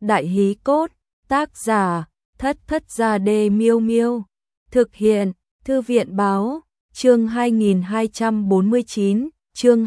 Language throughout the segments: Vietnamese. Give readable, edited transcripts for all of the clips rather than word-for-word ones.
Đại hí cốt, tác giả, Thất Thất Gia Đê Miêu Miêu. Thực hiện, Thư viện báo, chương 2249, chương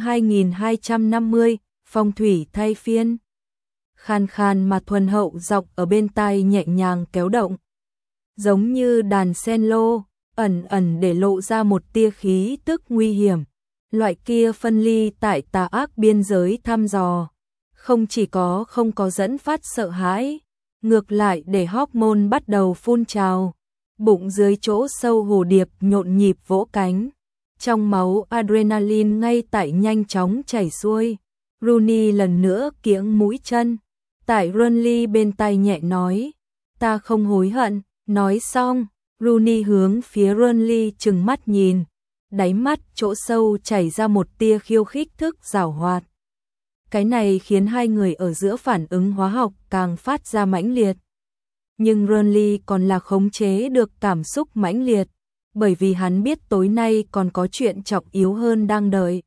2250, phong thủy thay phiên. Khan khan mà thuần hậu giọng ở bên tai nhẹ nhàng kéo động. Giống như đàn sen lô, ẩn ẩn để lộ ra một tia khí tức nguy hiểm. Loại kia phân ly tại tà ác biên giới thăm dò. Không chỉ không có dẫn phát sợ hãi, ngược lại để hormone bắt đầu phun trào. Bụng dưới chỗ sâu hồ điệp nhộn nhịp vỗ cánh. Trong máu adrenaline ngay tại nhanh chóng chảy xuôi. Rooney lần nữa kiễng mũi chân. Tại Runley bên tai nhẹ nói, ta không hối hận. Nói xong, Rooney hướng phía Runley trừng mắt nhìn. Đáy mắt chỗ sâu chảy ra một tia khiêu khích thức giảo hoạt. Cái này khiến hai người ở giữa phản ứng hóa học càng phát ra mãnh liệt. Nhưng Runley còn là khống chế được cảm xúc mãnh liệt, bởi vì hắn biết tối nay còn có chuyện trọng yếu hơn đang đợi.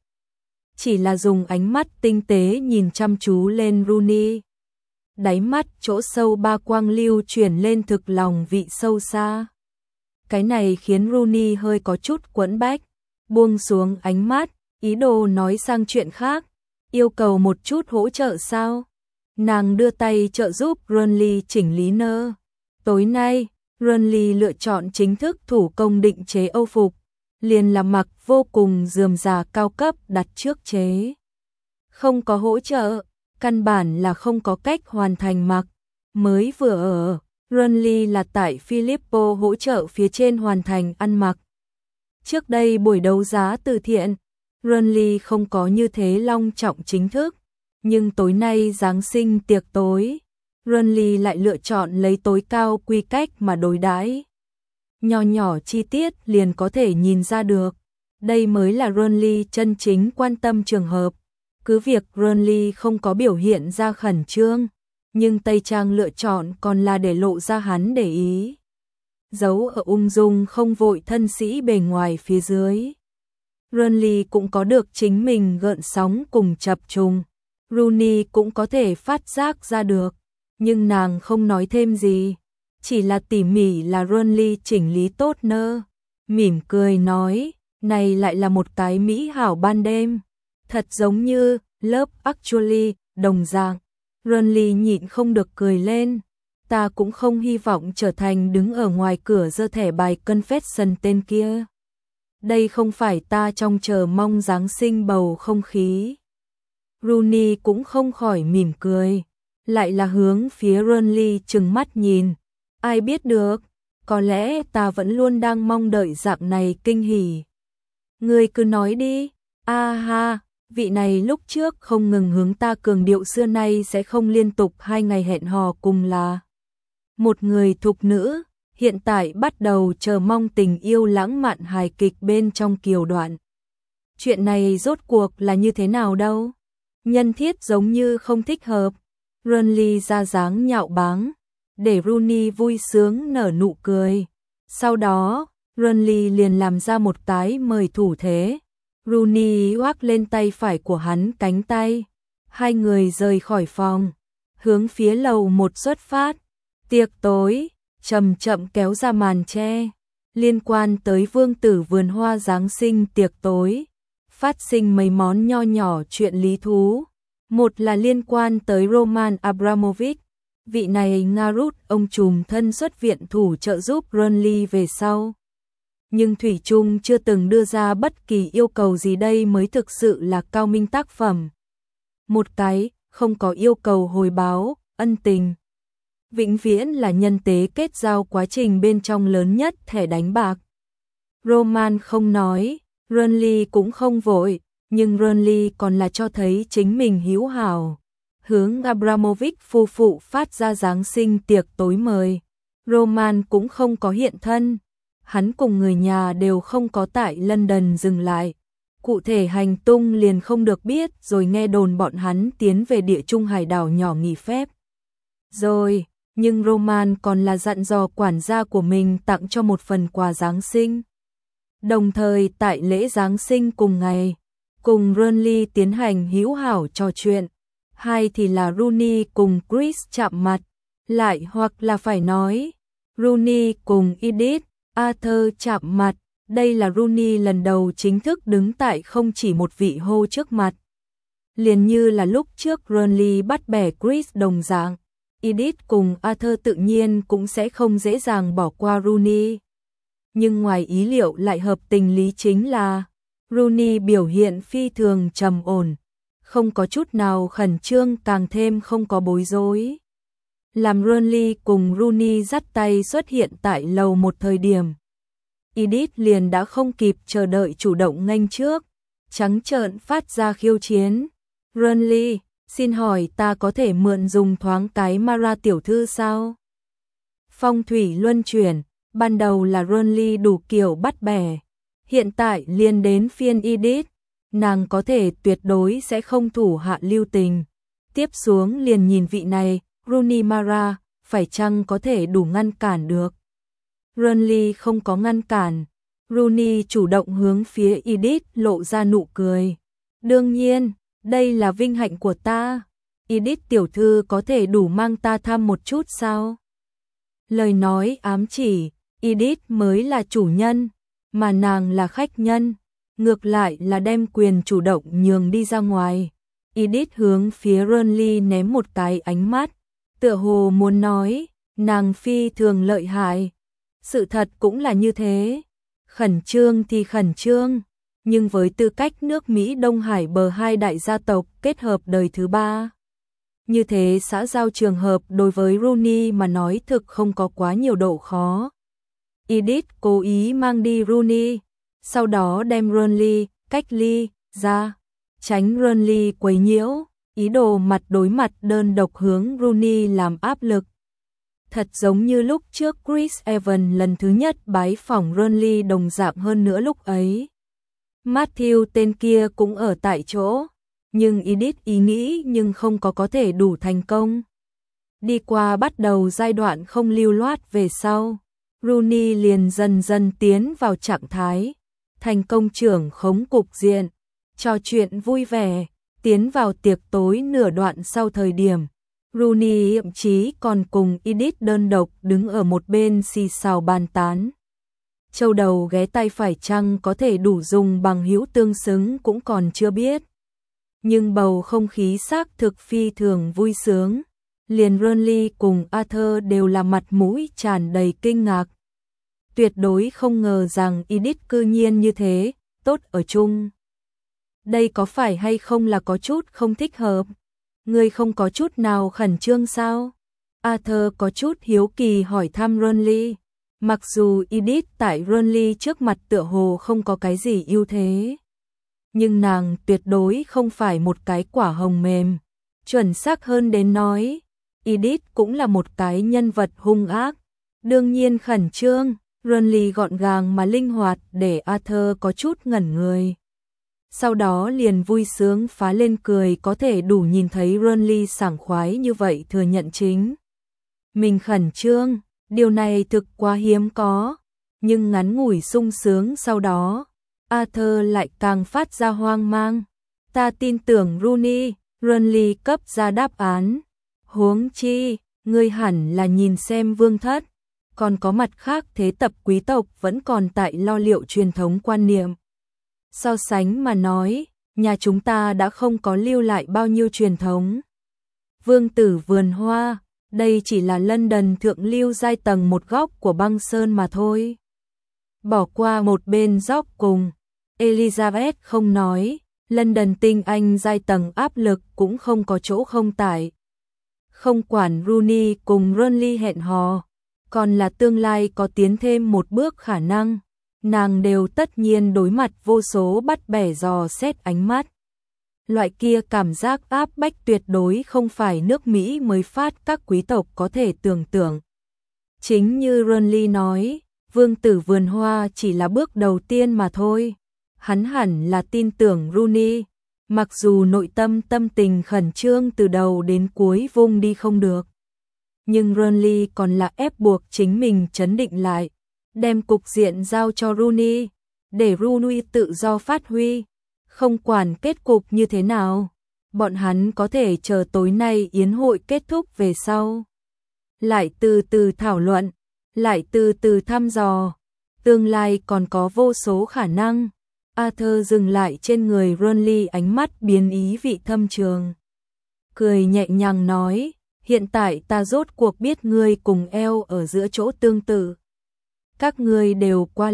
Chỉ là dùng ánh mắt tinh tế nhìn chăm chú lên Rooney. Đáy mắt chỗ sâu ba quang lưu chuyển lên thực lòng vị sâu xa. Cái này khiến Rooney hơi có chút quẫn bách, buông xuống ánh mắt, ý đồ nói sang chuyện khác. Yêu cầu một chút hỗ trợ sao? Nàng đưa tay trợ giúp Runley chỉnh lý nơ. Tối nay, Runley lựa chọn chính thức thủ công định chế âu phục, liền là mặc vô cùng rườm rà cao cấp đặt trước chế. Không có hỗ trợ, căn bản là không có cách hoàn thành mặc. Mới vừa ở, Runley là tại Filippo hỗ trợ phía trên hoàn thành ăn mặc. Trước đây buổi đấu giá từ thiện, Runley không có như thế long trọng chính thức, nhưng tối nay Giáng sinh tiệc tối, Runley lại lựa chọn lấy tối cao quy cách mà đối đãi. Nhỏ nhỏ chi tiết liền có thể nhìn ra được, đây mới là Runley chân chính quan tâm trường hợp. Cứ việc Runley không có biểu hiện ra khẩn trương, nhưng tây trang lựa chọn còn là để lộ ra hắn để ý. Giấu ở ung dung không vội thân sĩ bề ngoài phía dưới. Runley cũng có được chính mình gợn sóng cùng chập trùng. Rooney cũng có thể phát giác ra được, nhưng nàng không nói thêm gì, chỉ là tỉ mỉ là Runley chỉnh lý tốt nơ. Mỉm cười nói, này lại là một cái mỹ hảo ban đêm, thật giống như Love Actually đồng dạng. Runley nhịn không được cười lên, ta cũng không hy vọng trở thành đứng ở ngoài cửa giơ thẻ bài confession tên kia. Đây không phải ta trong chờ mong Giáng sinh bầu không khí. Rooney cũng không khỏi mỉm cười, lại là hướng phía Runley trừng mắt nhìn. Ai biết được, có lẽ ta vẫn luôn đang mong đợi dạng này kinh hỉ. Ngươi cứ nói đi, a ha, vị này lúc trước không ngừng hướng ta cường điệu xưa nay sẽ không liên tục 2 ngày hẹn hò cùng là một người thục nữ. Hiện tại bắt đầu chờ mong tình yêu lãng mạn hài kịch bên trong kiều đoạn. Chuyện này rốt cuộc là như thế nào đâu? Nhân thiết giống như không thích hợp. Runley ra dáng nhạo báng, để Rooney vui sướng nở nụ cười. Sau đó, Runley liền làm ra một cái mời thủ thế. Rooney hoác lên tay phải của hắn cánh tay. Hai người rời khỏi phòng, hướng phía lầu 1 xuất phát. Tiệc tối chậm chậm kéo ra màn che, liên quan tới vương tử vườn hoa Giáng sinh tiệc tối, phát sinh mấy món nho nhỏ chuyện lý thú. Một là liên quan tới Roman Abramovich, vị này Nga rút ông trùm thân xuất viện thủ trợ giúp Runley về sau. Nhưng thủy chung chưa từng đưa ra bất kỳ yêu cầu gì, đây mới thực sự là cao minh tác phẩm. Một cái, không có yêu cầu hồi báo, ân tình. Vĩnh viễn là nhân tế kết giao quá trình bên trong lớn nhất thẻ đánh bạc. Roman không nói, Runley cũng không vội, nhưng Runley còn là cho thấy chính mình hữu hảo. Hướng Abramovich phu phụ phát ra Giáng sinh tiệc tối mời. Roman cũng không có hiện thân. Hắn cùng người nhà đều không có tại London dừng lại. Cụ thể hành tung liền không được biết, rồi nghe đồn bọn hắn tiến về địa trung hải đảo nhỏ nghỉ phép. Rồi, nhưng Roman còn là dặn dò quản gia của mình tặng cho một phần quà Giáng sinh. Đồng thời tại lễ Giáng sinh cùng ngày, cùng Runley tiến hành hữu hảo trò chuyện. Hai thì là Rooney cùng Chris chạm mặt, Lại hoặc là phải nói, Rooney cùng Edith Arthur chạm mặt, đây là Rooney lần đầu chính thức đứng tại không chỉ một vị hô trước mặt. Liền như là lúc trước Burnley bắt bẻ Chris đồng dạng, Edith cùng Arthur tự nhiên cũng sẽ không dễ dàng bỏ qua Rooney. Nhưng ngoài ý liệu lại hợp tình lý chính là Rooney biểu hiện phi thường trầm ổn, không có chút nào khẩn trương, càng thêm không có bối rối. Làm Burnley cùng Rooney dắt tay xuất hiện tại lầu một thời điểm, Edith liền đã không kịp chờ đợi chủ động nghênh trước, trắng trợn phát ra khiêu chiến. Burnley, xin hỏi ta có thể mượn dùng thoáng cái Mara tiểu thư sao? Phong thủy luân chuyển, ban đầu là Burnley đủ kiểu bắt bẻ, hiện tại liền đến phiên Edith, nàng có thể tuyệt đối sẽ không thủ hạ lưu tình. Tiếp xuống liền nhìn vị này, Rooney Mara, phải chăng có thể đủ ngăn cản được. Burnley không có ngăn cản, Rooney chủ động hướng phía Edith lộ ra nụ cười. Đương nhiên, đây là vinh hạnh của ta. Edith tiểu thư có thể đủ mang ta thăm một chút sao? Lời nói ám chỉ, Edith mới là chủ nhân, mà nàng là khách nhân, ngược lại là đem quyền chủ động nhường đi ra ngoài. Edith hướng phía Burnley ném một cái ánh mắt, tựa hồ muốn nói, nàng phi thường lợi hại. Sự thật cũng là như thế, khẩn trương thì khẩn trương, nhưng với tư cách nước Mỹ Đông Hải bờ hai đại gia tộc kết hợp đời thứ ba. Như thế xã giao trường hợp đối với Rooney mà nói thực không có quá nhiều độ khó. Edith cố ý mang đi Rooney, sau đó đem Burnley cách ly ra, tránh Burnley quấy nhiễu, ý đồ mặt đối mặt đơn độc hướng Rooney làm áp lực. Thật giống như lúc trước Chris Evans lần thứ nhất bái phỏng Burnley đồng dạng, hơn nữa lúc ấy Matthew tên kia cũng ở tại chỗ, nhưng Edith ý nghĩ nhưng không có thể đủ thành công. Đi qua bắt đầu giai đoạn không lưu loát về sau, Rooney liền dần dần tiến vào trạng thái thành công trưởng khống cục diện, trò chuyện vui vẻ, tiến vào tiệc tối nửa đoạn sau thời điểm. Rooney thậm chí còn cùng Edith đơn độc đứng ở một bên xì xào bàn tán. Châu đầu ghé tay phải chăng có thể đủ dùng bằng hữu tương xứng cũng còn chưa biết. Nhưng bầu không khí xác thực phi thường vui sướng. Liền Burnley cùng Arthur đều là mặt mũi tràn đầy kinh ngạc. Tuyệt đối không ngờ rằng Edith cư nhiên như thế, tốt ở chung. Đây có phải hay không là có chút không thích hợp? Ngươi không có chút nào khẩn trương sao? Arthur có chút hiếu kỳ hỏi thăm Burnley. Mặc dù Edith tại Burnley trước mặt tựa hồ không có cái gì ưu thế, nhưng nàng tuyệt đối không phải một cái quả hồng mềm. Chuẩn xác hơn đến nói, Edith cũng là một cái nhân vật hung ác. Đương nhiên khẩn trương, Burnley gọn gàng mà linh hoạt để Arthur có chút ngẩn người. Sau đó liền vui sướng phá lên cười, có thể đủ nhìn thấy Burnley sảng khoái như vậy thừa nhận chính mình khẩn trương, điều này thực quá hiếm có, nhưng ngắn ngủi sung sướng sau đó, Arthur lại càng phát ra hoang mang. Ta tin tưởng Rooney, Burnley cấp ra đáp án. Huống chi, ngươi hẳn là nhìn xem vương thất, còn có mặt khác thế tập quý tộc vẫn còn tại lo liệu truyền thống quan niệm. So sánh mà nói, nhà chúng ta đã không có lưu lại bao nhiêu truyền thống. Vương tử vườn hoa, đây chỉ là London thượng lưu giai tầng một góc của băng sơn mà thôi. Bỏ qua một bên dốc cùng, Elizabeth không nói, London tinh anh giai tầng áp lực cũng không có chỗ không tải. Không quản Rooney cùng Burnley hẹn hò, còn là tương lai có tiến thêm một bước khả năng, nàng đều tất nhiên đối mặt vô số bắt bẻ dò xét ánh mắt. Loại kia cảm giác áp bách tuyệt đối không phải nước Mỹ mới phát các quý tộc có thể tưởng tượng. Chính như Burnley nói, vương tử vườn hoa chỉ là bước đầu tiên mà thôi. Hắn hẳn là tin tưởng Rooney, mặc dù nội tâm tâm tình khẩn trương từ đầu đến cuối vung đi không được. Nhưng Burnley còn là ép buộc chính mình trấn định lại, đem cục diện giao cho Rooney, để Rooney tự do phát huy, không quản kết cục như thế nào, bọn hắn có thể chờ tối nay yến hội kết thúc về sau. lại từ từ thảo luận, lại từ từ thăm dò. Tương lai còn có vô số khả năng. Arthur dừng lại trên người Ronly, ánh mắt biến ý vị thâm trường. Cười nhẹ nhàng nói, hiện tại ta rốt cuộc biết ngươi cùng Elle ở giữa chỗ tương tự. Các ngươi đều qua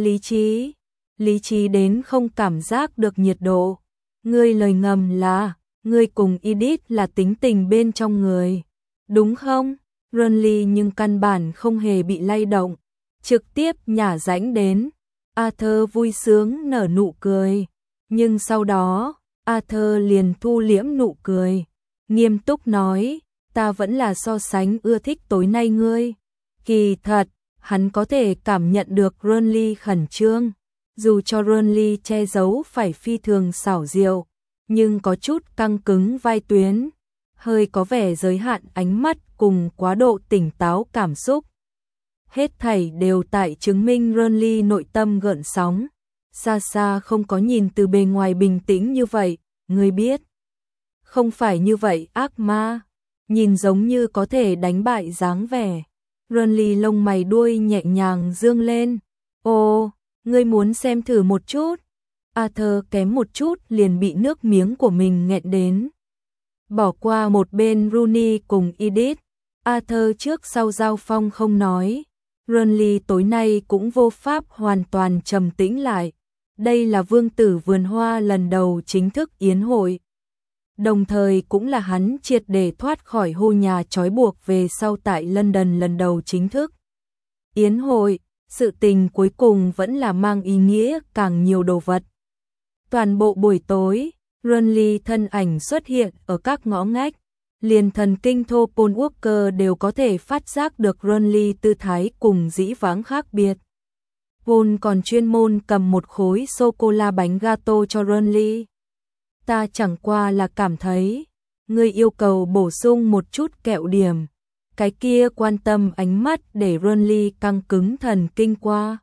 lý trí đến không cảm giác được nhiệt độ. Ngươi lời ngầm là, ngươi cùng Edith là tính tình bên trong người, đúng không? Ronly nhưng căn bản không hề bị lay động, trực tiếp nhả rãnh đến. Arthur vui sướng nở nụ cười, nhưng sau đó, Arthur liền thu liễm nụ cười, nghiêm túc nói, ta vẫn là so sánh ưa thích tối nay ngươi. Kỳ thật, hắn có thể cảm nhận được Ronly khẩn trương, dù cho Ronly che giấu phải phi thường xảo diệu, nhưng có chút căng cứng vai tuyến, hơi có vẻ giới hạn ánh mắt cùng quá độ tỉnh táo cảm xúc. Hết thảy đều tại chứng minh Ronly nội tâm gợn sóng, xa xa không có nhìn từ bề ngoài bình tĩnh như vậy, ngươi biết. Không phải như vậy ác ma, nhìn giống như có thể đánh bại dáng vẻ. Ronly lông mày đuôi nhẹ nhàng dương lên, ồ, ngươi muốn xem thử một chút. Arthur kém một chút liền bị nước miếng của mình nghẹn đến. Bỏ qua một bên Rooney cùng Edith, Arthur trước sau giao phong không nói. Ronly tối nay cũng vô pháp hoàn toàn trầm tĩnh lại. Đây là vương tử vườn hoa lần đầu chính thức yến hội. Đồng thời cũng là hắn triệt để thoát khỏi hô nhà trói buộc về sau tại London lần đầu chính thức yến hội. Sự tình cuối cùng vẫn là mang ý nghĩa càng nhiều đồ vật. Toàn bộ buổi tối, Ronly thân ảnh xuất hiện ở các ngõ ngách, liền thần kinh thô Paul Walker đều có thể phát giác được Ronly tư thái cùng dĩ vãng khác biệt. Paul còn chuyên môn cầm một khối sô-cô-la bánh gato cho Ronly. Ta chẳng qua là cảm thấy, ngươi yêu cầu bổ sung một chút kẹo điểm. Cái kia quan tâm ánh mắt để Ronly căng cứng thần kinh qua.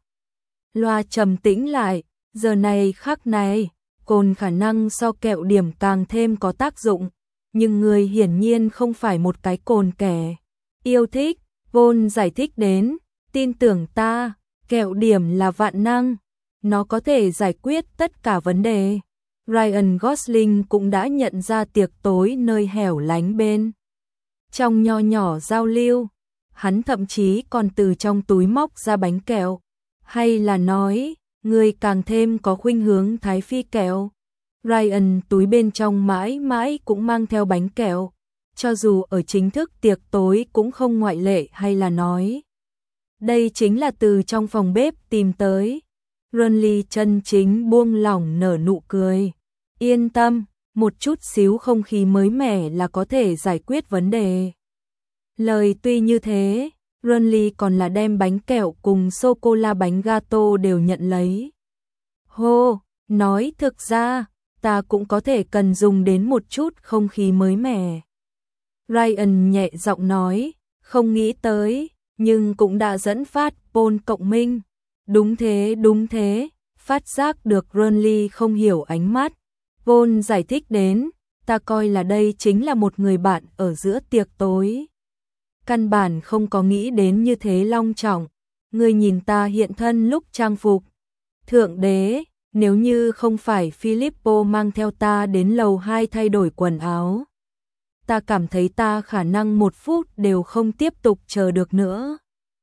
Loa trầm tĩnh lại, giờ này khắc này, cồn khả năng so kẹo điểm càng thêm có tác dụng, nhưng người hiển nhiên không phải một cái cồn kẻ yêu thích. Paul giải thích đến, tin tưởng ta, kẹo điểm là vạn năng, nó có thể giải quyết tất cả vấn đề. Ryan Gosling cũng đã nhận ra tiệc tối nơi hẻo lánh bên trong nho nhỏ giao lưu, hắn thậm chí còn từ trong túi móc ra bánh kẹo, hay là nói, người càng thêm có khuynh hướng thái phi kẹo. Ryan túi bên trong mãi mãi cũng mang theo bánh kẹo, cho dù ở chính thức tiệc tối cũng không ngoại lệ, hay là nói, đây chính là từ trong phòng bếp tìm tới. Ronly chân chính buông lỏng nở nụ cười, yên tâm, một chút xíu không khí mới mẻ là có thể giải quyết vấn đề. Lời tuy như thế, Ronly còn là đem bánh kẹo cùng sô-cô-la bánh gato đều nhận lấy. Hô, nói thực ra, ta cũng có thể cần dùng đến một chút không khí mới mẻ. Ryan nhẹ giọng nói, không nghĩ tới, nhưng cũng đã dẫn phát Paul cộng minh. Đúng thế, phát giác được Ronly không hiểu ánh mắt. Paul giải thích đến, ta coi là đây chính là một người bạn ở giữa tiệc tối. Căn bản không có nghĩ đến như thế long trọng. Ngươi nhìn ta hiện thân lúc trang phục. Thượng đế, nếu như không phải Filippo mang theo ta đến lầu 2 thay đổi quần áo, ta cảm thấy ta khả năng một phút đều không tiếp tục chờ được nữa.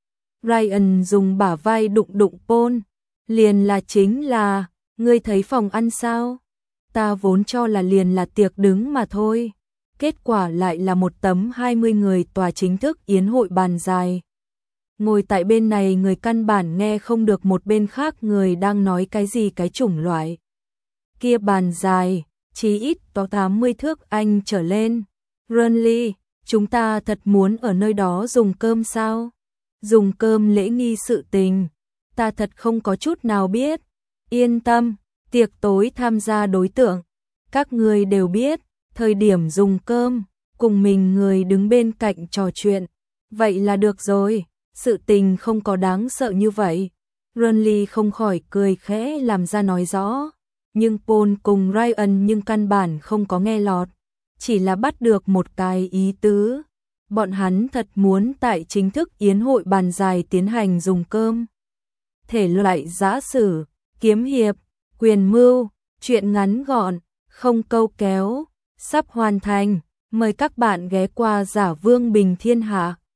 Ryan dùng bả vai đụng Paul, liền là chính là, ngươi thấy phòng ăn sao? Ta vốn cho là liền là tiệc đứng mà thôi. Kết quả lại là một tấm 20 người tòa chính thức yến hội bàn dài. Ngồi tại bên này người căn bản nghe không được một bên khác người đang nói cái gì cái chủng loại. Kia bàn dài, chí ít có 80 thước Anh trở lên. Ronly, chúng ta thật muốn ở nơi đó dùng cơm sao? Dùng cơm lễ nghi sự tình. Ta thật không có chút nào biết. Yên tâm, tiệc tối tham gia đối tượng. Các người đều biết, thời điểm dùng cơm, cùng mình người đứng bên cạnh trò chuyện. Vậy là được rồi, sự tình không có đáng sợ như vậy. Ronly không khỏi cười khẽ làm ra nói rõ. Nhưng Paul cùng Ryan nhưng căn bản không có nghe lọt. Chỉ là bắt được một cái ý tứ. bọn hắn thật muốn tại chính thức yến hội bàn dài tiến hành dùng cơm. Thể loại giã sử, kiếm hiệp, quyền mưu, truyện ngắn gọn, không câu kéo, sắp hoàn thành. Mời các bạn ghé qua Giả Vương Bình Thiên Hạ.